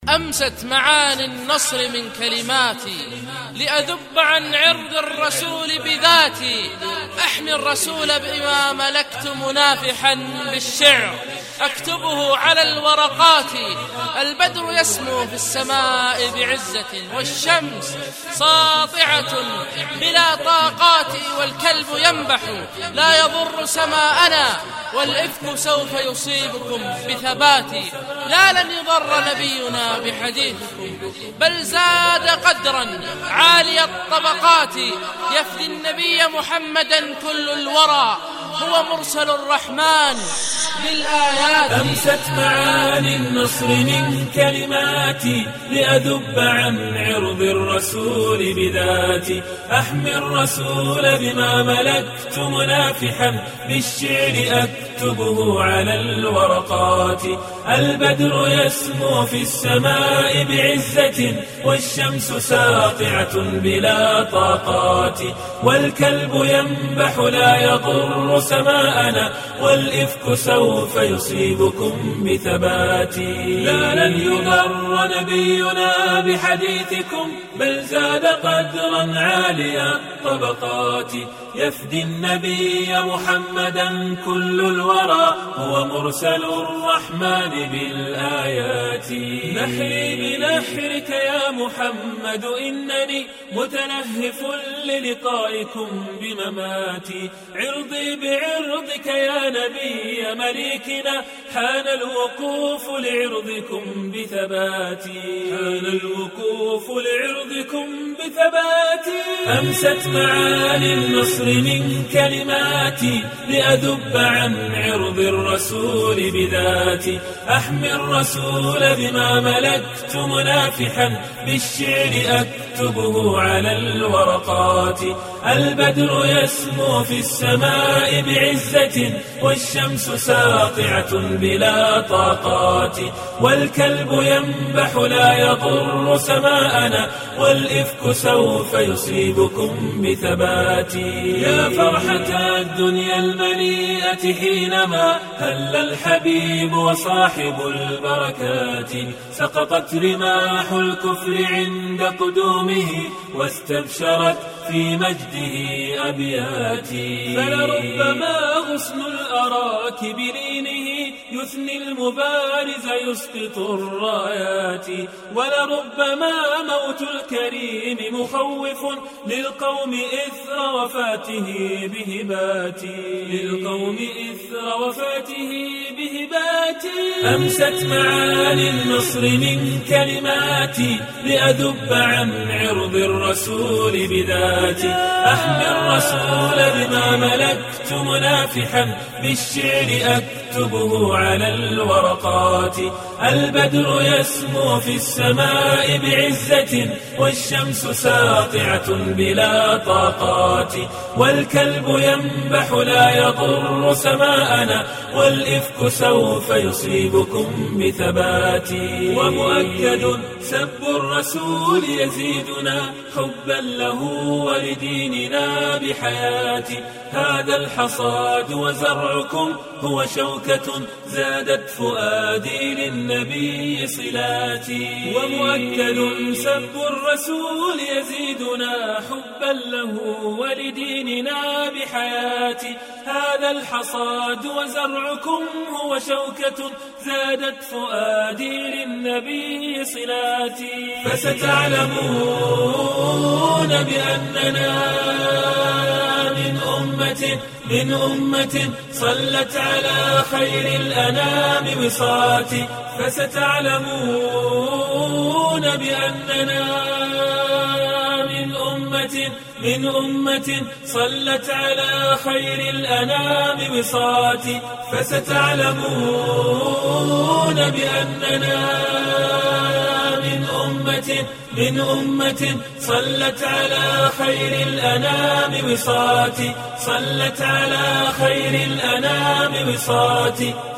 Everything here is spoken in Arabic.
أمست معاني النصر من كلماتي لأذب عن عرض الرسول بذاتي. أحمي الرسول بما ملكت منافحا بالشعر أكتبه على الورقات. البدر يسمو في السماء بعزة والشمس ساطعة بلا طاقات. والكلب ينبح لا يضر سماءنا والإفك سوف يصيبكم بثبات. لا لن يضر نبينا بحديثكم بل زاد قدرا عالي الطبقات. يفدي النبي محمدا كل الورى هو مرسل الرحمن بالآيات. أمست معاني النصر من كلماتي لأذب عن عرض الرسول بذاتي. أحمي الرسول بما ملكت منافحا بالشعر أكتبه على الورقات. البدر يسمو في السماء بعزة والشمس ساطعة بلا طاقات. والكلب ينبح لا يضر سماءنا والإفك سوف يصيبكم بثبات. لا لن يضر نبينا بحديثكم بل زاد قدرا عالي الطبقات. يفدي النبي محمدا كل الورى هو مرسل الرحمن بالآيات. نحري بنحرك يا محمد إنني متلهف للقائكم بمماتي. عرضي بعرضك يا نبي مليكنا حان الوقوف لعرضكم بثباتي. حان الوقوف لعرضكم بثباتي. أمست معاني النصر من كلماتي لأذب عن عرض الرسول بذاتي. أحمي الرسول بما ملكت منافحا بالشعر أكتبه على الورقات. البدر يسمو في السماء بعزة والشمس ساطعة بلا طاقات. والكلب ينبح لا يضر سماءنا والإفك سوف يصيبكم بثبات. يا فرحة الدنيا المليئة حينما هل الحبيب وصاحب البركات. سقطت رماح الكفر عند قدومه واستبشرت في مجده أبياتي. فلربما غصن الأراك بلينه يثني المبارز يسقط الرايات. ولربما موت الكريم مخوف للقوم إثر وفاته بهباتي. للقوم إثر وفاته بهباتي. أمست معاني النصر من كلماتي لأذب عن عرض الرسول بذاتي. أحمي الرسول بما ملكت منافحا بالشعر أكتبه على الورقات. البدر يسمو في السماء بعزة والشمس ساطعة بلا طاقات. والكلب ينبح لا يضر سماءنا والإفك سوف يصيبكم بثبات. ومؤكد سب الرسول يزيدنا حبا له ولديننا بحياتي. هذا الحصاد وزرعكم هو شوكة زادت فؤادي للنبي صلاتي. ومؤكد سب الرسول يزيدنا حبا له ولديننا بحياتي. هذا الحصاد وزرعكم هو شوكة زادت فؤادي للنبي صلاتي. فستعلمون بأننا من أمة صلت على خير الأنام وصاتي. فستعلمون بأننا من أمة صلت على خير الأنام وصاتي. فستعلمون بأننا من أمة صلت على خير الأنام وصاتي. صلت على خير الأنام وصاتي.